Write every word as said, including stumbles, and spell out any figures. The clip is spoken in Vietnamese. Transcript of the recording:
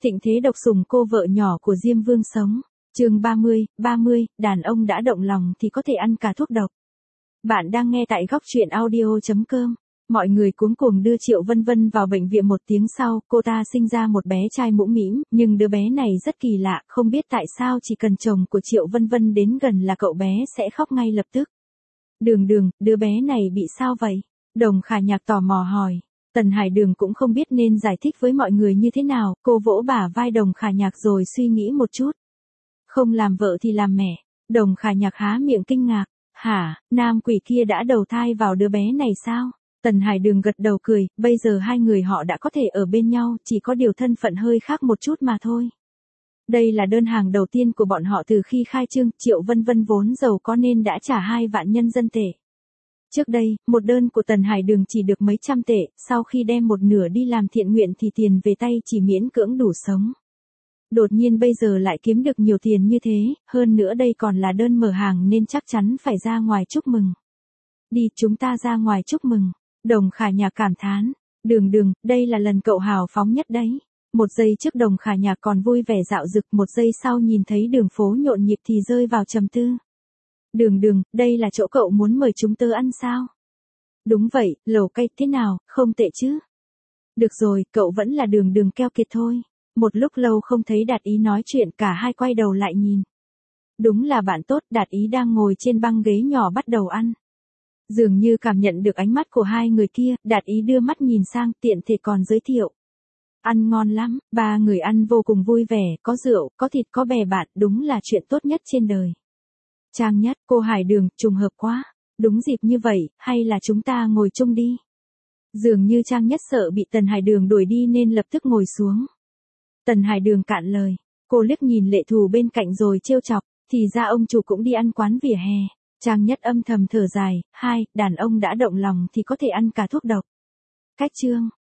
Thịnh thế độc sủng cô vợ nhỏ của Diêm Vương sống. Chương ba mươi, ba mươi, đàn ông đã động lòng thì có thể ăn cả thuốc độc. Bạn đang nghe tại góc truyện audio chấm com. Mọi người cuống cuồng đưa Triệu Vân Vân vào bệnh viện. Một tiếng sau, cô ta sinh ra một bé trai mũm mĩm, nhưng đứa bé này rất kỳ lạ, không biết tại sao chỉ cần chồng của Triệu Vân Vân đến gần là cậu bé sẽ khóc ngay lập tức. Đường Đường, đứa bé này bị sao vậy? Đồng Khả Nhạc tò mò hỏi. Tần Hải Đường cũng không biết nên giải thích với mọi người như thế nào, cô vỗ bả vai Đồng Khả Nhạc rồi suy nghĩ một chút. Không làm vợ thì làm mẹ. Đồng Khả Nhạc há miệng kinh ngạc. Hả, nam quỷ kia đã đầu thai vào đứa bé này sao? Tần Hải Đường gật đầu cười, bây giờ hai người họ đã có thể ở bên nhau, chỉ có điều thân phận hơi khác một chút mà thôi. Đây là đơn hàng đầu tiên của bọn họ từ khi khai trương. Triệu Vân Vân vốn giàu có nên đã trả hai vạn nhân dân tệ. Trước đây, một đơn của Tần Hải Đường chỉ được mấy trăm tệ, sau khi đem một nửa đi làm thiện nguyện thì tiền về tay chỉ miễn cưỡng đủ sống. Đột nhiên bây giờ lại kiếm được nhiều tiền như thế, hơn nữa đây còn là đơn mở hàng nên chắc chắn phải ra ngoài chúc mừng. Đi, chúng ta ra ngoài chúc mừng. Đồng Khả Nhạc cảm thán. Đường Đường, đây là lần cậu hào phóng nhất đấy. Một giây trước Đồng Khả Nhạc còn vui vẻ dạo dực, một giây sau nhìn thấy đường phố nhộn nhịp thì rơi vào trầm tư. Đường Đường, đây là chỗ cậu muốn mời chúng tớ ăn sao? Đúng vậy, lẩu cay thế nào, không tệ chứ? Được rồi, cậu vẫn là Đường Đường keo kiệt thôi. Một lúc lâu không thấy Đạt Ý nói chuyện, cả hai quay đầu lại nhìn. Đúng là bạn tốt. Đạt Ý đang ngồi trên băng ghế nhỏ bắt đầu ăn. Dường như cảm nhận được ánh mắt của hai người kia, Đạt Ý đưa mắt nhìn sang, tiện thể còn giới thiệu. Ăn ngon lắm, ba người ăn vô cùng vui vẻ, có rượu, có thịt, có bè bạn, đúng là chuyện tốt nhất trên đời. Trang Nhất, cô Hải Đường, trùng hợp quá. Đúng dịp như vậy, hay là chúng ta ngồi chung đi. Dường như Trang Nhất sợ bị Tần Hải Đường đuổi đi nên lập tức ngồi xuống. Tần Hải Đường cạn lời, cô liếc nhìn Lệ Thù bên cạnh rồi trêu chọc, thì ra ông chủ cũng đi ăn quán vỉa hè. Trang Nhất âm thầm thở dài, hai, đàn ông đã động lòng thì có thể ăn cả thuốc độc. Cách chương.